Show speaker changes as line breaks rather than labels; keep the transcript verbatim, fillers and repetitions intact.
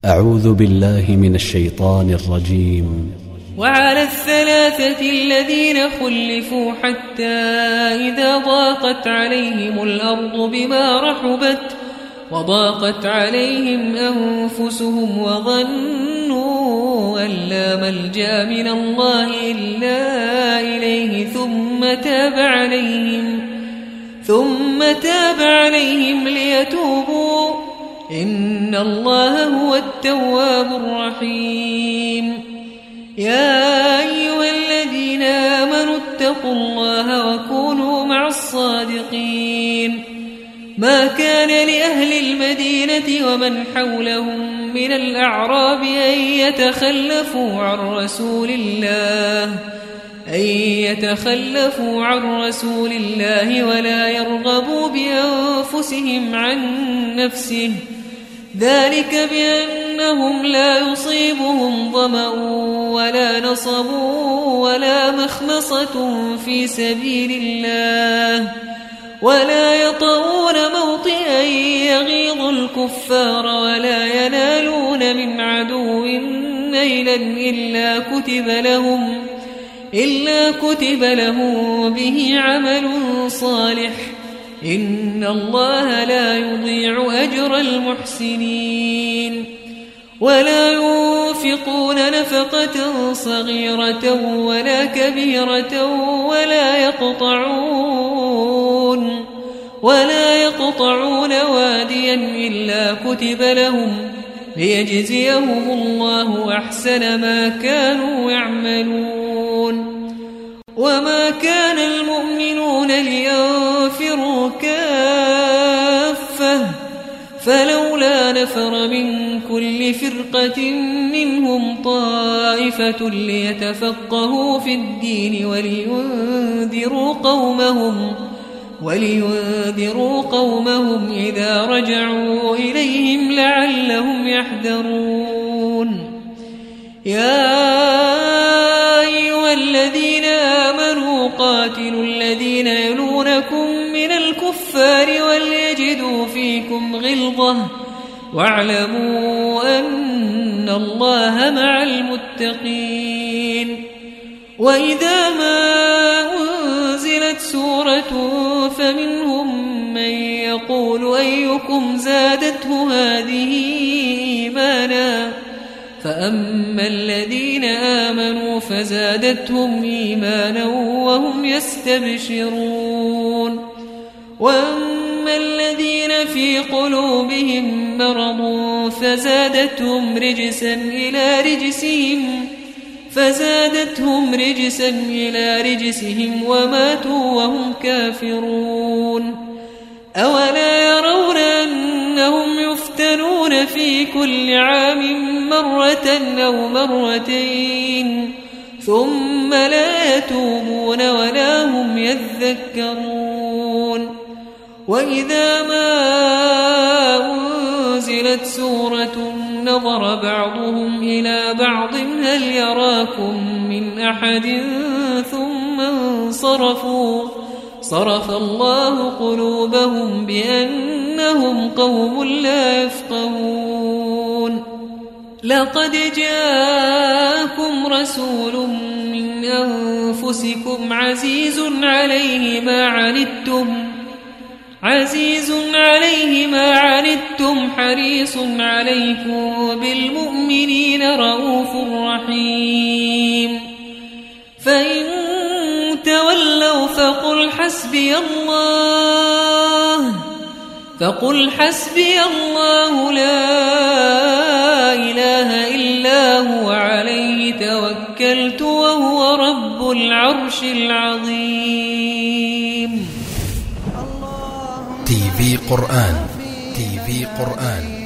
أعوذ بالله من الشيطان الرجيم.
وعلى الثلاثة الذين خلفوا حتى إذا ضاقت عليهم الأرض بما رحبت وضاقت عليهم أنفسهم وظنوا أن لا ملجأ من الله إلا إليه ثم تاب عليهم ثم تاب عليهم ليتوبوا إن الله هو التواب الرحيم. يا أيها الذين آمنوا اتقوا الله وكونوا مع الصادقين. ما كان لأهل المدينة ومن حولهم من الأعراب أن يتخلفوا عن رسول الله أن يتخلفوا عن رسول الله ولا يرغبوا بأنفسهم عن نفسه ذلك بأنهم لا يصيبهم ظمأ ولا نصب ولا مخمصة في سبيل الله ولا يطؤون موطئا يغيظ الكفار ولا ينالون من عدو نيلا إلا كتب لهم إلا كتب له به عمل صالح إن الله لا يضيع أجر المحسنين. ولا ينفقون نفقة صغيرة ولا كبيرة ولا يقطعون ولا يقطعون واديا إلا كتب لهم ليجزيهم الله أحسن ما كانوا يعملون. وما كان المؤمنون لينفروا كافة فلولا نفر من كل فرقة منهم طائفة ليتفقهوا في الدين ولينذروا قومهم ولينذروا قومهم إذا رجعوا إليهم لعلهم يحذرون. يا أيها الذين آمنوا قاتلوا الذين يلونكم من الكفار وليجدوا فيكم غلظة واعلموا أن الله مع المتقين. وإذا ما أنزلت سورة فمنهم من يقول أيكم زادته هذه إيمانا فأما الذين آمنوا فزادتهم إيمانا وهم يستبشرون. وأما الذين في قلوبهم مرض فزادتهم رجسا إلى رجسهم فزادتهم رجسا إلى رجسهم وماتوا وهم كافرون. أولا يرون أنهم يفتنون في كل عام مرة أو مرتين ثم لا يتوبون ولا هم يذكرون. وإذا ما أنزلت سورة نظر بعضهم إلى بعض هل يراكم من أحد ثم انصرفوا صرف الله قلوبهم بأنهم قوم لا يفقهون. لقد جاءكم رسول من أنفسكم عزيز عليه ما عنتم عزيز عليه ما عنتم حريص عليكم بالمؤمنين رؤوف رحيم. فإن تولوا فقل حسبي الله فقل حسبي الله لا إله إلا هو عليه توكلت وهو رب العرش العظيم.
تي في قرآن تي في قرآن